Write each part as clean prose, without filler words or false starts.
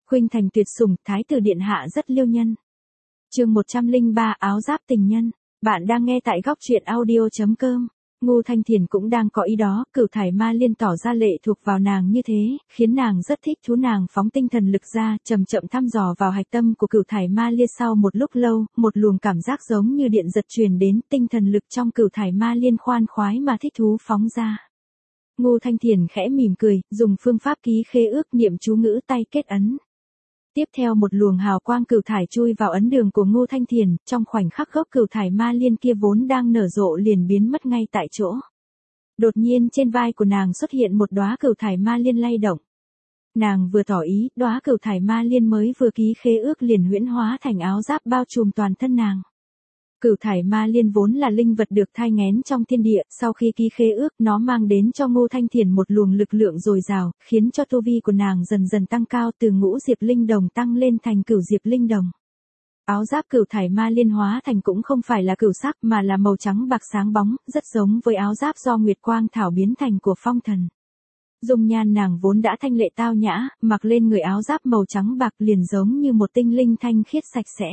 Khuynh thành tuyệt sủng, thái tử điện hạ rất liêu nhân. Chương 103 áo giáp tình nhân. Bạn đang nghe tại góc truyện audio.com. Ngô Thanh Thiền cũng đang có ý đó, Cửu Thải Ma Liên tỏ ra lệ thuộc vào nàng như thế, khiến nàng rất thích thú. Nàng phóng tinh thần lực ra, chậm chậm thăm dò vào hạch tâm của Cửu Thải Ma Liên. Sau một lúc lâu, một luồng cảm giác giống như điện giật truyền đến, tinh thần lực trong Cửu Thải Ma Liên khoan khoái mà thích thú phóng ra. Ngô Thanh Thiền khẽ mỉm cười, dùng phương pháp ký khế ước niệm chú ngữ tay kết ấn. Tiếp theo một luồng hào quang cửu thải chui vào ấn đường của Ngô Thanh Thiền, trong khoảnh khắc gốc Cửu Thải Ma Liên kia vốn đang nở rộ liền biến mất ngay tại chỗ. Đột nhiên trên vai của nàng xuất hiện một đóa Cửu Thải Ma Liên lay động. Nàng vừa tỏ ý, đóa Cửu Thải Ma Liên mới vừa ký khế ước liền huyễn hóa thành áo giáp bao trùm toàn thân nàng. Cửu Thải Ma Liên vốn là linh vật được thai nghén trong thiên địa, sau khi ký khế ước, nó mang đến cho Ngô Thanh Thiền một luồng lực lượng dồi dào, khiến cho tu vi của nàng dần dần tăng cao, từ ngũ diệp linh đồng tăng lên thành cửu diệp linh đồng. Áo giáp Cửu Thải Ma Liên hóa thành cũng không phải là cửu sắc mà là màu trắng bạc sáng bóng, rất giống với áo giáp do Nguyệt Quang Thảo biến thành của Phong Thần. Dung nhan nàng vốn đã thanh lệ tao nhã, mặc lên người áo giáp màu trắng bạc liền giống như một tinh linh thanh khiết sạch sẽ.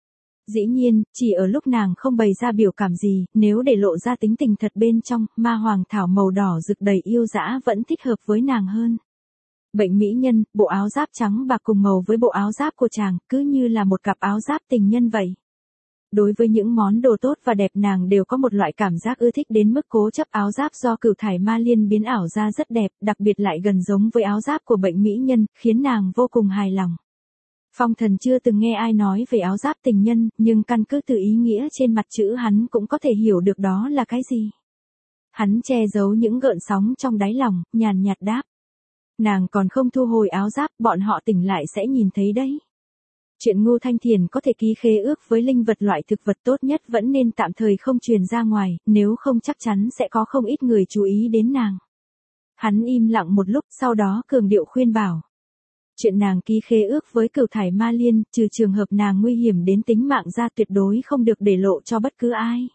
Dĩ nhiên, chỉ ở lúc nàng không bày ra biểu cảm gì, nếu để lộ ra tính tình thật bên trong, ma hoàng thảo màu đỏ rực đầy yêu dã vẫn thích hợp với nàng hơn. Bệnh mỹ nhân, bộ áo giáp trắng bạc cùng màu với bộ áo giáp của chàng, cứ như là một cặp áo giáp tình nhân vậy. Đối với những món đồ tốt và đẹp nàng đều có một loại cảm giác ưa thích đến mức cố chấp. Áo giáp do Cửu Thải Ma Liên biến ảo ra rất đẹp, đặc biệt lại gần giống với áo giáp của bệnh mỹ nhân, khiến nàng vô cùng hài lòng. Phong Thần chưa từng nghe ai nói về áo giáp tình nhân, nhưng căn cứ từ ý nghĩa trên mặt chữ hắn cũng có thể hiểu được đó là cái gì. Hắn che giấu những gợn sóng trong đáy lòng, nhàn nhạt đáp. Nàng còn không thu hồi áo giáp, bọn họ tỉnh lại sẽ nhìn thấy đấy. Chuyện Ngô Thanh Thiền có thể ký khế ước với linh vật loại thực vật tốt nhất vẫn nên tạm thời không truyền ra ngoài, nếu không chắc chắn sẽ có không ít người chú ý đến nàng. Hắn im lặng một lúc, sau đó cường điệu khuyên bảo. Chuyện nàng ký khế ước với Cửu Thải Ma Liên, trừ trường hợp nàng nguy hiểm đến tính mạng ra tuyệt đối không được để lộ cho bất cứ ai.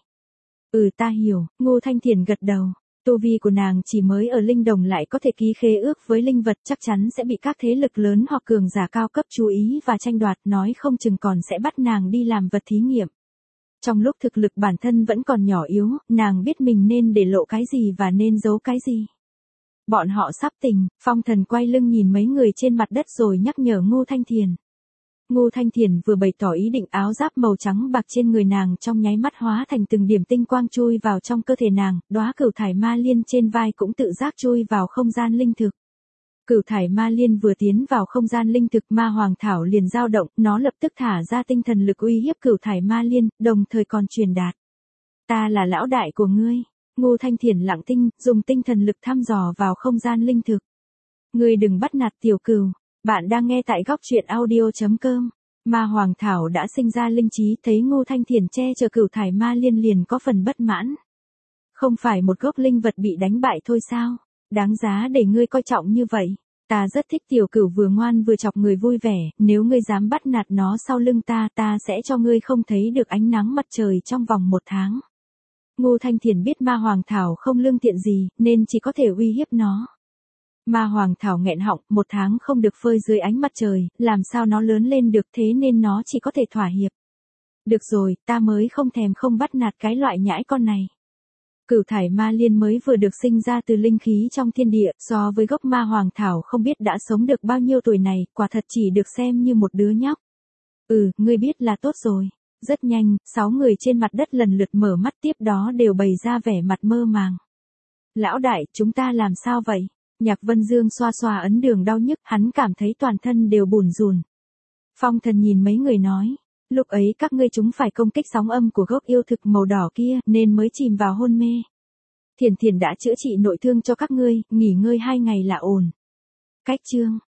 Ta hiểu, Ngô Thanh Thiền gật đầu. Tu vi của nàng chỉ mới ở linh đồng lại có thể ký khế ước với linh vật, chắc chắn sẽ bị các thế lực lớn hoặc cường giả cao cấp chú ý và tranh đoạt, nói không chừng còn sẽ bắt nàng đi làm vật thí nghiệm. Trong lúc thực lực bản thân vẫn còn nhỏ yếu, nàng biết mình nên để lộ cái gì và nên giấu cái gì. Bọn họ sắp tỉnh, Phong Thần quay lưng nhìn mấy người trên mặt đất rồi nhắc nhở Ngô Thanh Thiền. Ngô Thanh Thiền vừa bày tỏ ý định, áo giáp màu trắng bạc trên người nàng trong nháy mắt hóa thành từng điểm tinh quang chui vào trong cơ thể nàng, đóa Cửu Thải Ma Liên trên vai cũng tự giác chui vào không gian linh thực. Cửu Thải Ma Liên vừa tiến vào không gian linh thực, ma hoàng thảo liền dao động, nó lập tức thả ra tinh thần lực uy hiếp Cửu Thải Ma Liên, đồng thời còn truyền đạt. Ta là lão đại của ngươi. Ngô Thanh Thiền lặng thinh, dùng tinh thần lực thăm dò vào không gian linh thực. Ngươi đừng bắt nạt tiểu cừu. Bạn đang nghe tại góc truyện audio.com. Ma Hoàng Thảo đã sinh ra linh trí, thấy Ngô Thanh Thiền che chở Cửu Thải Ma Liên liền có phần bất mãn. Không phải một gốc linh vật bị đánh bại thôi sao? Đáng giá để ngươi coi trọng như vậy. Ta rất thích tiểu cửu vừa ngoan vừa chọc người vui vẻ, nếu ngươi dám bắt nạt nó sau lưng ta sẽ cho ngươi không thấy được ánh nắng mặt trời trong vòng 1 tháng. Ngô Thanh Thiền biết Ma Hoàng Thảo không lương thiện gì, nên chỉ có thể uy hiếp nó. Ma Hoàng Thảo nghẹn họng, 1 tháng không được phơi dưới ánh mặt trời, làm sao nó lớn lên được, thế nên nó chỉ có thể thỏa hiệp. Được rồi, ta mới không thèm không bắt nạt cái loại nhãi con này. Cửu Thải Ma Liên mới vừa được sinh ra từ linh khí trong thiên địa, so với gốc Ma Hoàng Thảo không biết đã sống được bao nhiêu tuổi này, quả thật chỉ được xem như một đứa nhóc. Ngươi biết là tốt rồi. Rất nhanh, 6 người trên mặt đất lần lượt mở mắt, tiếp đó đều bày ra vẻ mặt mơ màng. Lão đại, chúng ta làm sao vậy? Nhạc Vân Dương xoa xoa ấn đường đau nhức, hắn cảm thấy toàn thân đều bủn rủn. Phong Thần nhìn mấy người nói, lúc ấy các ngươi chúng phải công kích sóng âm của gốc yêu thực màu đỏ kia, nên mới chìm vào hôn mê. Thiền Thiền đã chữa trị nội thương cho các ngươi, nghỉ ngơi 2 ngày là ổn. Cách chương